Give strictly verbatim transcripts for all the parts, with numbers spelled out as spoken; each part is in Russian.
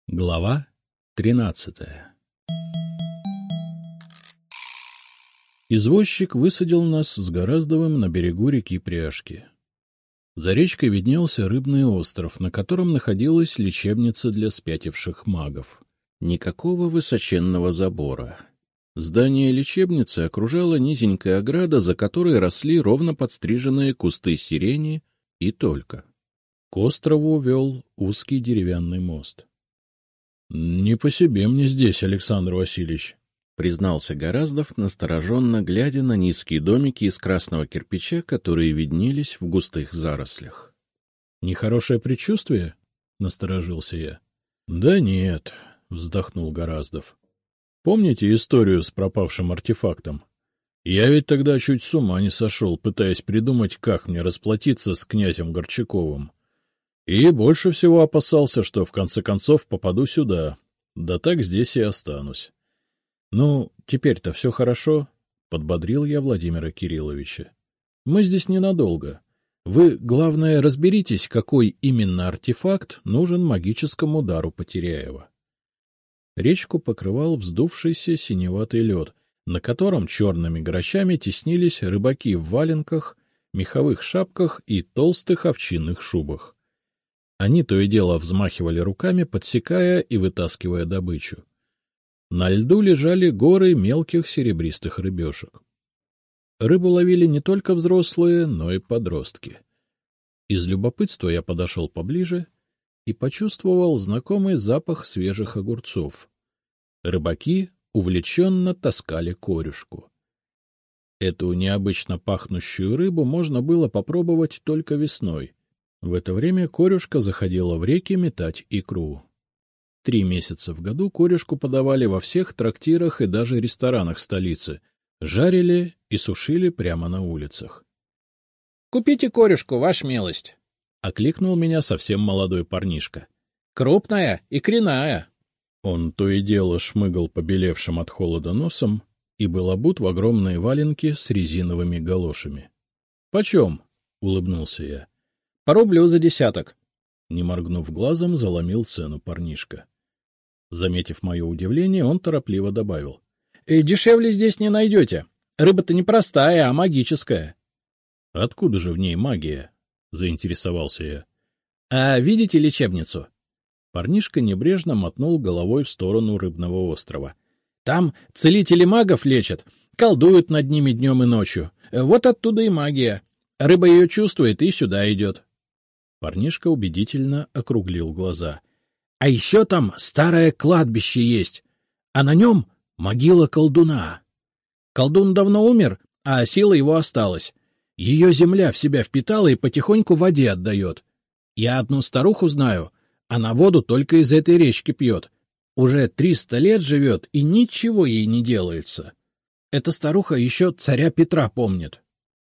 Глава тринадцатая. Извозчик высадил нас с Гораздовым на берегу реки Пряжки. За речкой виднелся рыбный остров, на котором находилась лечебница для спятивших магов. Никакого высоченного забора. Здание лечебницы окружала низенькая ограда, за которой росли ровно подстриженные кусты сирени, и только. К острову вел узкий деревянный мост. — Не по себе мне здесь, Александр Васильевич, — признался Гораздов, настороженно глядя на низкие домики из красного кирпича, которые виднелись в густых зарослях. — Нехорошее предчувствие? — насторожился я. — Да нет, — вздохнул Гораздов. — Помните историю с пропавшим артефактом? Я ведь тогда чуть с ума не сошел, пытаясь придумать, как мне расплатиться с князем Горчаковым. И больше всего опасался, что в конце концов попаду сюда, да так здесь и останусь. — Ну, теперь-то все хорошо, — подбодрил я Владимира Кирилловича. — Мы здесь ненадолго. Вы, главное, разберитесь, какой именно артефакт нужен магическому дару Потеряева. Речку покрывал вздувшийся синеватый лед, на котором черными грачами теснились рыбаки в валенках, меховых шапках и толстых овчинных шубах. Они то и дело взмахивали руками, подсекая и вытаскивая добычу. На льду лежали горы мелких серебристых рыбешек. Рыбу ловили не только взрослые, но и подростки. Из любопытства я подошел поближе и почувствовал знакомый запах свежих огурцов. Рыбаки увлеченно таскали корюшку. Эту необычно пахнущую рыбу можно было попробовать только весной. В это время корюшка заходила в реки метать икру. Три месяца в году корюшку подавали во всех трактирах и даже ресторанах столицы, жарили и сушили прямо на улицах. — Купите корюшку, ваша милость! — окликнул меня совсем молодой парнишка. — Крупная, икряная. Он то и дело шмыгал побелевшим от холода носом и был обут в огромные валенки с резиновыми галошами. — Почем? — улыбнулся я. — По рублю за десяток. Не моргнув глазом, заломил цену парнишка. Заметив мое удивление, он торопливо добавил. «Э, — Дешевле здесь не найдете. Рыба-то не простая, а магическая. — Откуда же в ней магия? — заинтересовался я. — А видите лечебницу? Парнишка небрежно мотнул головой в сторону рыбного острова. — Там целители магов лечат, колдуют над ними днем и ночью. Вот оттуда и магия. Рыба ее чувствует и сюда идет. Парнишка убедительно округлил глаза. — А еще там старое кладбище есть, а на нем могила колдуна. Колдун давно умер, а сила его осталась. Ее земля в себя впитала и потихоньку в воде отдает. Я одну старуху знаю, она воду только из этой речки пьет. Уже триста лет живет, и ничего ей не делается. Эта старуха еще царя Петра помнит.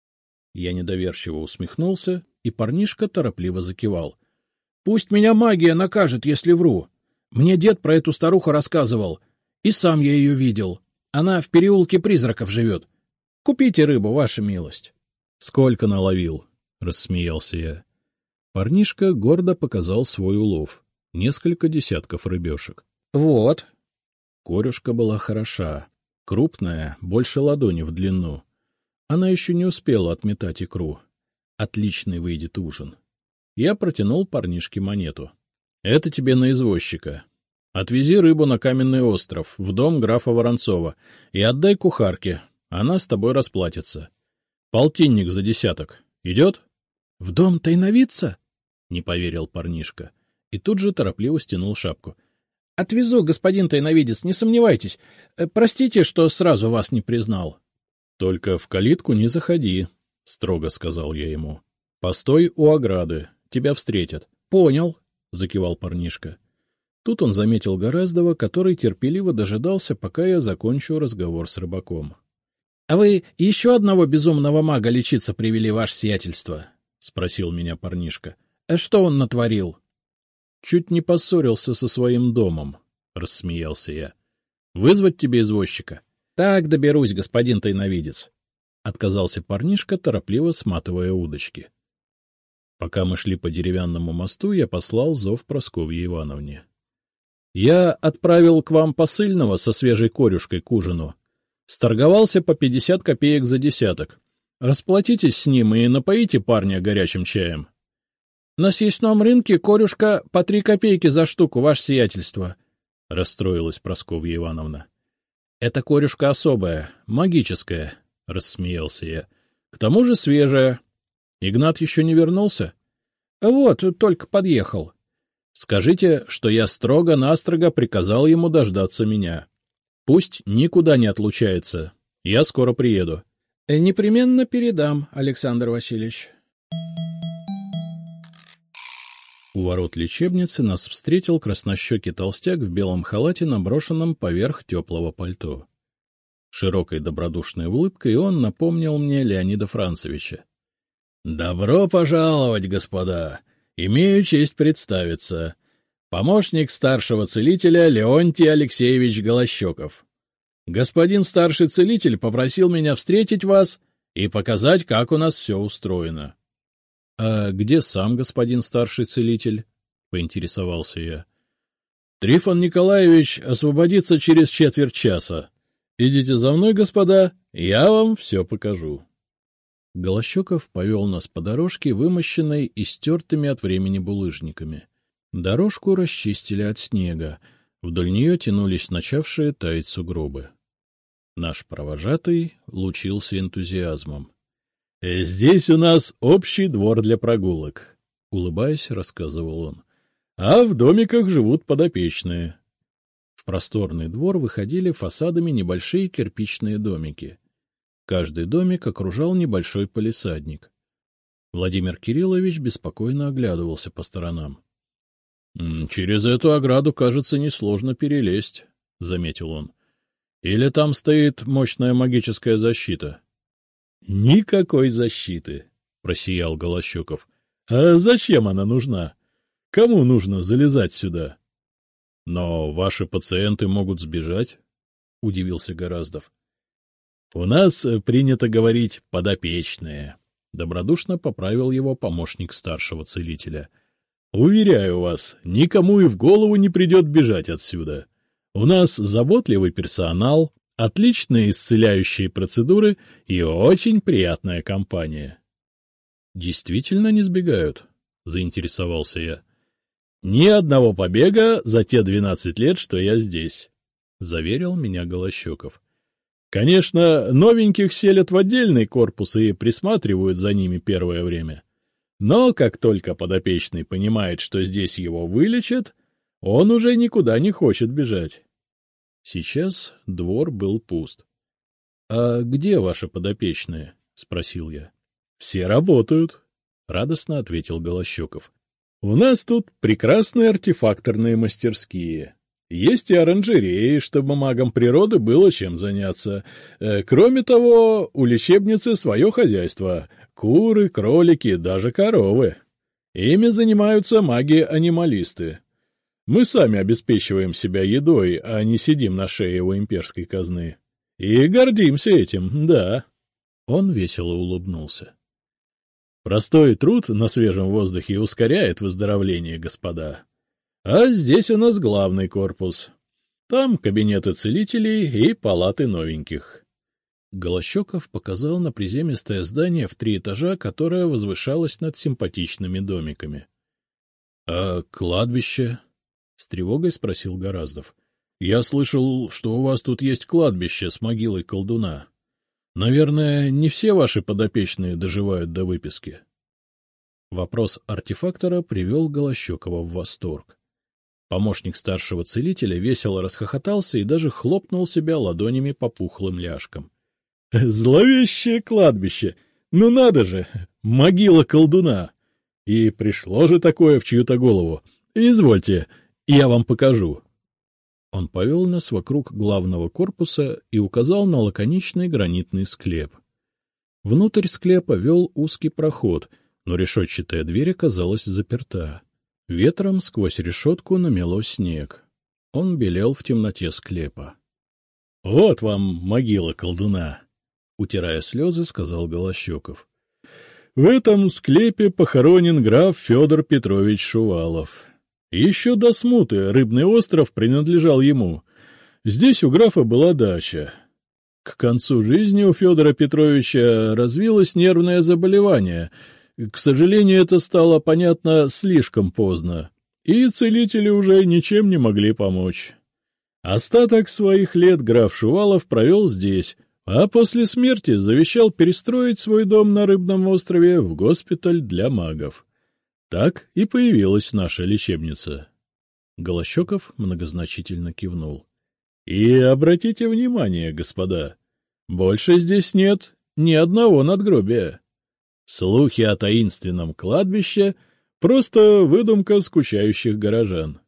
Я недоверчиво усмехнулся, и парнишка торопливо закивал. — Пусть меня магия накажет, если вру. Мне дед про эту старуху рассказывал, и сам я ее видел. Она в переулке призраков живет. Купите рыбу, ваша милость. — Сколько наловил? — рассмеялся я. Парнишка гордо показал свой улов. Несколько десятков рыбешек. — Вот. Корюшка была хороша, крупная, больше ладони в длину. Она еще не успела отметать икру. Отличный выйдет ужин. Я протянул парнишке монету. — Это тебе на извозчика. Отвези рыбу на Каменный остров, в дом графа Воронцова, и отдай кухарке. Она с тобой расплатится. Полтинник за десяток. Идет? — В дом тайновидца? — не поверил парнишка. И тут же торопливо стянул шапку. — Отвезу, господин тайновидец, не сомневайтесь. Простите, что сразу вас не признал. — Только в калитку не заходи, — строго сказал я ему. — Постой у ограды, тебя встретят. — Понял, — закивал парнишка. Тут он заметил Гораздова, который терпеливо дожидался, пока я закончу разговор с рыбаком. — А вы еще одного безумного мага лечиться привели, ваше сиятельство? — спросил меня парнишка. — Что он натворил? — Чуть не поссорился со своим домом, — рассмеялся я. — Вызвать тебе извозчика? — Так доберусь, господин тайновидец. — отказался парнишка, торопливо сматывая удочки. Пока мы шли по деревянному мосту, я послал зов Прасковье Ивановне. Я отправил к вам посыльного со свежей корюшкой к ужину. Сторговался по пятьдесят копеек за десяток. Расплатитесь с ним и напоите парня горячим чаем. — На съестном рынке корюшка по три копейки за штуку, ваше сиятельство, — расстроилась Прасковья Ивановна. — Это корюшка особая, магическая, — рассмеялся я. — К тому же свежая. Игнат еще не вернулся? — Вот, только подъехал. Скажите, что я строго-настрого приказал ему дождаться меня. Пусть никуда не отлучается. Я скоро приеду. — Непременно передам, Александр Васильевич. У ворот лечебницы нас встретил краснощекий толстяк в белом халате, наброшенном поверх теплого пальто. Широкой добродушной улыбкой он напомнил мне Леонида Францевича. — Добро пожаловать, господа! Имею честь представиться. Помощник старшего целителя Леонтий Алексеевич Голощеков. Господин старший целитель попросил меня встретить вас и показать, как у нас все устроено. — А где сам господин старший целитель? — поинтересовался я. — Трифон Николаевич освободится через четверть часа. Идите за мной, господа, я вам все покажу. Голощеков повел нас по дорожке, вымощенной и стертыми от времени булыжниками. Дорожку расчистили от снега, вдоль нее тянулись начавшие таять сугробы. Наш провожатый лучился энтузиазмом. — Здесь у нас общий двор для прогулок, — улыбаясь, рассказывал он. — А в домиках живут подопечные. В просторный двор выходили фасадами небольшие кирпичные домики. Каждый домик окружал небольшой палисадник. Владимир Кириллович беспокойно оглядывался по сторонам. — Через эту ограду, кажется, несложно перелезть, — заметил он. — Или там стоит мощная магическая защита? — Никакой защиты, — просиял Голощеков. — А зачем она нужна? Кому нужно залезать сюда? — Но ваши пациенты могут сбежать, — удивился Гораздов. — У нас принято говорить «подопечные», — добродушно поправил его помощник старшего целителя. — Уверяю вас, никому и в голову не придет бежать отсюда. У нас заботливый персонал, отличные исцеляющие процедуры и очень приятная компания. — Действительно не сбегают? — заинтересовался я. — Ни одного побега за те двенадцать лет, что я здесь, — заверил меня Голощеков. — Конечно, новеньких селят в отдельный корпус и присматривают за ними первое время. Но как только подопечный понимает, что здесь его вылечат, он уже никуда не хочет бежать. Сейчас двор был пуст. — А где ваши подопечные? — спросил я. — Все работают, — радостно ответил Голощеков. — У нас тут прекрасные артефакторные мастерские. Есть и оранжереи, чтобы магам природы было чем заняться. Кроме того, у лечебницы свое хозяйство — куры, кролики, даже коровы. Ими занимаются маги-анималисты. Мы сами обеспечиваем себя едой, а не сидим на шее у имперской казны. И гордимся этим, да. Он весело улыбнулся. Простой труд на свежем воздухе ускоряет выздоровление, господа. А здесь у нас главный корпус. Там кабинеты целителей и палаты новеньких. Голощеков показал на приземистое здание в три этажа, которое возвышалось над симпатичными домиками. — А кладбище? — с тревогой спросил Гораздов. — Я слышал, что у вас тут есть кладбище с могилой колдуна. Наверное, не все ваши подопечные доживают до выписки. Вопрос артефактора привел Голощекова в восторг. Помощник старшего целителя весело расхохотался и даже хлопнул себя ладонями по пухлым ляжкам. — Зловещее кладбище! Ну надо же! Могила колдуна! И пришло же такое в чью-то голову. Извольте, я вам покажу. Он повел нас вокруг главного корпуса и указал на лаконичный гранитный склеп. Внутрь склепа вел узкий проход, но решетчатая дверь оказалась заперта. Ветром сквозь решетку намело снег. Он белел в темноте склепа. — Вот вам могила колдуна! — утирая слезы, сказал Голощеков. — В этом склепе похоронен граф Федор Петрович Шувалов. Еще до смуты Рыбный остров принадлежал ему. Здесь у графа была дача. К концу жизни у Федора Петровича развилось нервное заболевание. К сожалению, это стало понятно слишком поздно, и целители уже ничем не могли помочь. Остаток своих лет граф Шувалов провел здесь, а после смерти завещал перестроить свой дом на Рыбном острове в госпиталь для магов. Так и появилась наша лечебница. Голощеков многозначительно кивнул. — И обратите внимание, господа, больше здесь нет ни одного надгробия. Слухи о таинственном кладбище — просто выдумка скучающих горожан.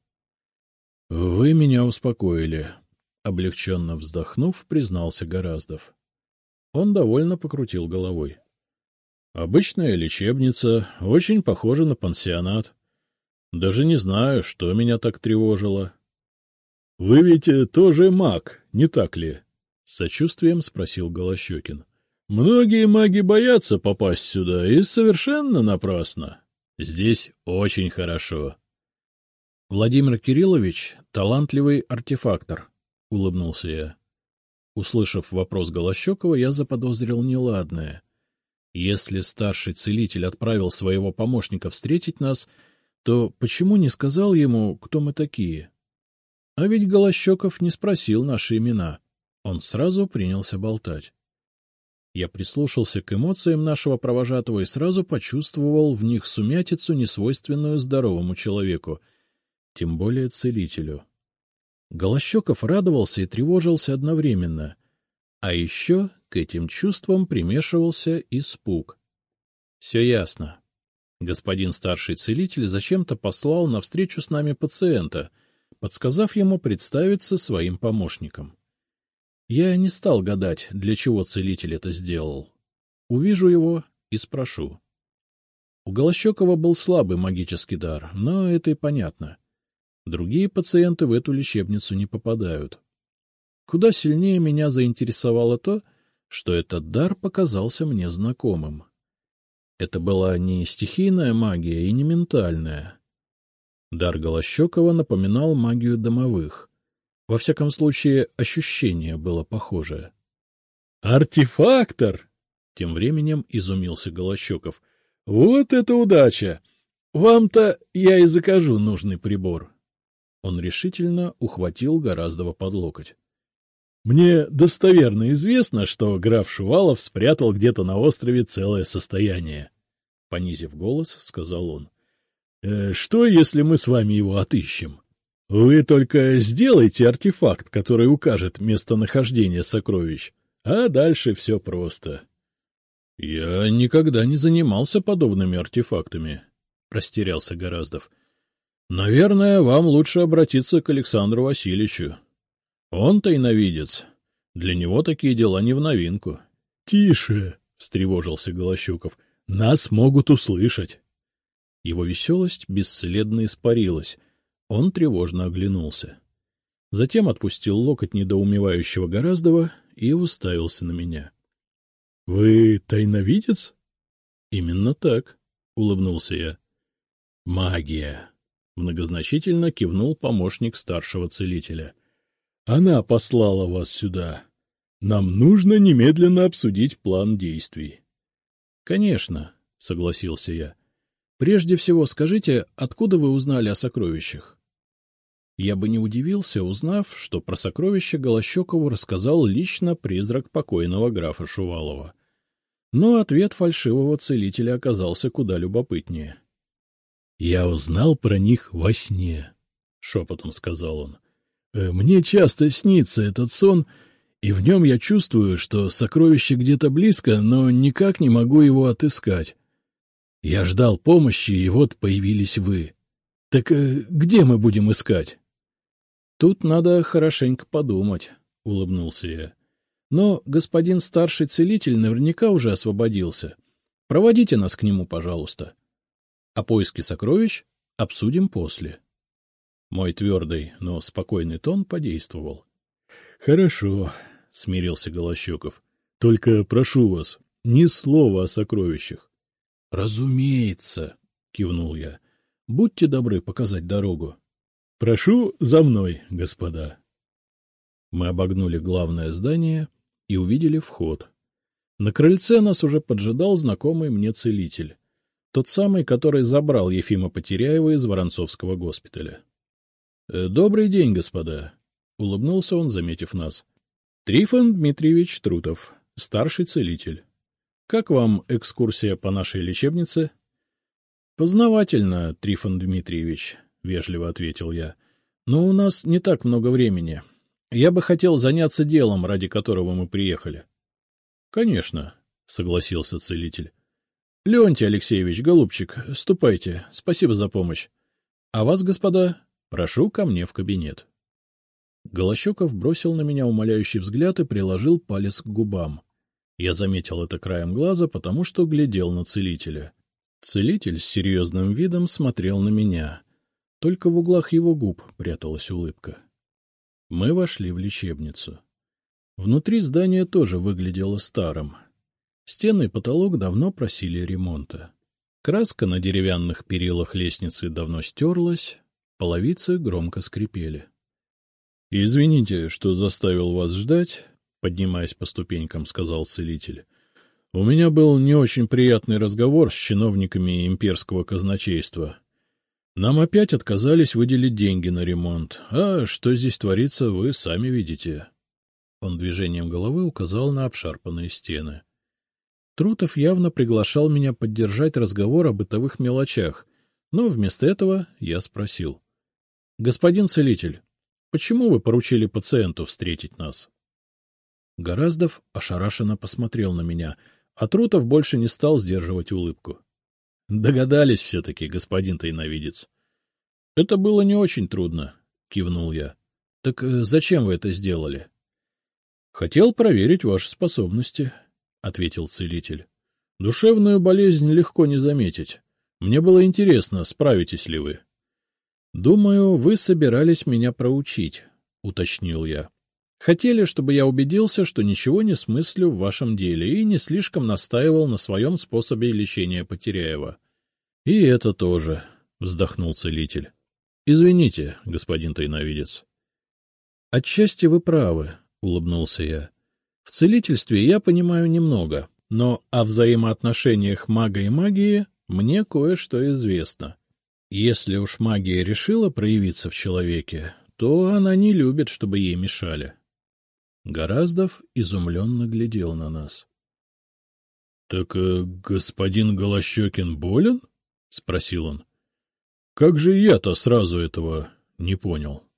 — Вы меня успокоили, — облегченно вздохнув, признался Гораздов. Он довольно покрутил головой. — Обычная лечебница, очень похожа на пансионат. Даже не знаю, что меня так тревожило. — Вы ведь тоже маг, не так ли? — с сочувствием спросил Голощекин. — Многие маги боятся попасть сюда, и совершенно напрасно. Здесь очень хорошо. — Владимир Кириллович — талантливый артефактор, — улыбнулся я. Услышав вопрос Голощекова, я заподозрил неладное. Если старший целитель отправил своего помощника встретить нас, то почему не сказал ему, кто мы такие? А ведь Голощеков не спросил наши имена. Он сразу принялся болтать. Я прислушался к эмоциям нашего провожатого и сразу почувствовал в них сумятицу, несвойственную здоровому человеку, тем более целителю. Голощеков радовался и тревожился одновременно, а еще к этим чувствам примешивался испуг. Все ясно. Господин старший целитель зачем-то послал навстречу с нами пациента, подсказав ему представиться своим помощником. Я не стал гадать, для чего целитель это сделал. Увижу его и спрошу. У Голощекова был слабый магический дар, но это и понятно. Другие пациенты в эту лечебницу не попадают. Куда сильнее меня заинтересовало то, что этот дар показался мне знакомым. Это была не стихийная магия и не ментальная. Дар Голощекова напоминал магию домовых. Во всяком случае, ощущение было похожее. — Артефактор! — тем временем изумился Голощеков. — Вот это удача! Вам-то я и закажу нужный прибор. Он решительно ухватил Гораздова под локоть. — Мне достоверно известно, что граф Шувалов спрятал где-то на острове целое состояние. Понизив голос, сказал он. — Что, если мы с вами его отыщем? Вы только сделайте артефакт, который укажет местонахождение сокровищ, а дальше все просто. — Я никогда не занимался подобными артефактами, — растерялся Гораздов. — Наверное, вам лучше обратиться к Александру Васильевичу. Он тайновидец. Для него такие дела не в новинку. — Тише, — встревожился Голощеков, — нас могут услышать. Его веселость бесследно испарилась. Он тревожно оглянулся. Затем отпустил локоть недоумевающего Гораздова и уставился на меня. — Вы тайновидец? — Именно так, — улыбнулся я. — Магия! — многозначительно кивнул помощник старшего целителя. — Она послала вас сюда. Нам нужно немедленно обсудить план действий. — Конечно, — согласился я. — Прежде всего скажите, откуда вы узнали о сокровищах? Я бы не удивился, узнав, что про сокровища Голощекову рассказал лично призрак покойного графа Шувалова. Но ответ фальшивого целителя оказался куда любопытнее. — Я узнал про них во сне, — шепотом сказал он. — Мне часто снится этот сон, и в нем я чувствую, что сокровище где-то близко, но никак не могу его отыскать. Я ждал помощи, и вот появились вы. Так где мы будем искать? — Тут надо хорошенько подумать, — улыбнулся я. — Но господин старший целитель наверняка уже освободился. Проводите нас к нему, пожалуйста. А поиски сокровищ обсудим после. Мой твердый, но спокойный тон подействовал. — Хорошо, — смирился Голощеков. — Только прошу вас, ни слова о сокровищах. — Разумеется, — кивнул я. — Будьте добры показать дорогу. — Прошу за мной, господа. Мы обогнули главное здание и увидели вход. На крыльце нас уже поджидал знакомый мне целитель. Тот самый, который забрал Ефима Потеряева из Воронцовского госпиталя. — Добрый день, господа! — улыбнулся он, заметив нас. — Трифон Дмитриевич Трутов, старший целитель. Как вам экскурсия по нашей лечебнице? — Познавательно, Трифон Дмитриевич, — вежливо ответил я. — Но у нас не так много времени. Я бы хотел заняться делом, ради которого мы приехали. — Конечно, — согласился целитель. — Леонтий Алексеевич, голубчик, ступайте, спасибо за помощь. А вас, господа, прошу ко мне в кабинет. Голощеков бросил на меня умоляющий взгляд и приложил палец к губам. Я заметил это краем глаза, потому что глядел на целителя. Целитель с серьезным видом смотрел на меня. Только в углах его губ пряталась улыбка. Мы вошли в лечебницу. Внутри здание тоже выглядело старым. Стены и потолок давно просили ремонта. Краска на деревянных перилах лестницы давно стерлась, половицы громко скрипели. — Извините, что заставил вас ждать, — поднимаясь по ступенькам, сказал целитель. — У меня был не очень приятный разговор с чиновниками имперского казначейства. Нам опять отказались выделить деньги на ремонт, а что здесь творится, вы сами видите. Он движением головы указал на обшарпанные стены. Трутов явно приглашал меня поддержать разговор о бытовых мелочах, но вместо этого я спросил. — Господин целитель, почему вы поручили пациенту встретить нас? Гораздов ошарашенно посмотрел на меня, а Трутов больше не стал сдерживать улыбку. — Догадались все-таки, господин тайновидец. — Это было не очень трудно, — кивнул я. — Так зачем вы это сделали? — Хотел проверить ваши способности, — ответил целитель. — Душевную болезнь легко не заметить. Мне было интересно, справитесь ли вы. — Думаю, вы собирались меня проучить, — уточнил я. Хотели, чтобы я убедился, что ничего не смыслю в вашем деле и не слишком настаивал на своем способе лечения Потеряева. — И это тоже, — вздохнул целитель. — Извините, господин тайновидец. — Отчасти вы правы, — улыбнулся я. — В целительстве я понимаю немного, но о взаимоотношениях мага и магии мне кое-что известно. Если уж магия решила проявиться в человеке, то она не любит, чтобы ей мешали. Гораздов изумленно глядел на нас. — Так э, господин Голощекин болен? — спросил он. — Как же я-то сразу этого не понял?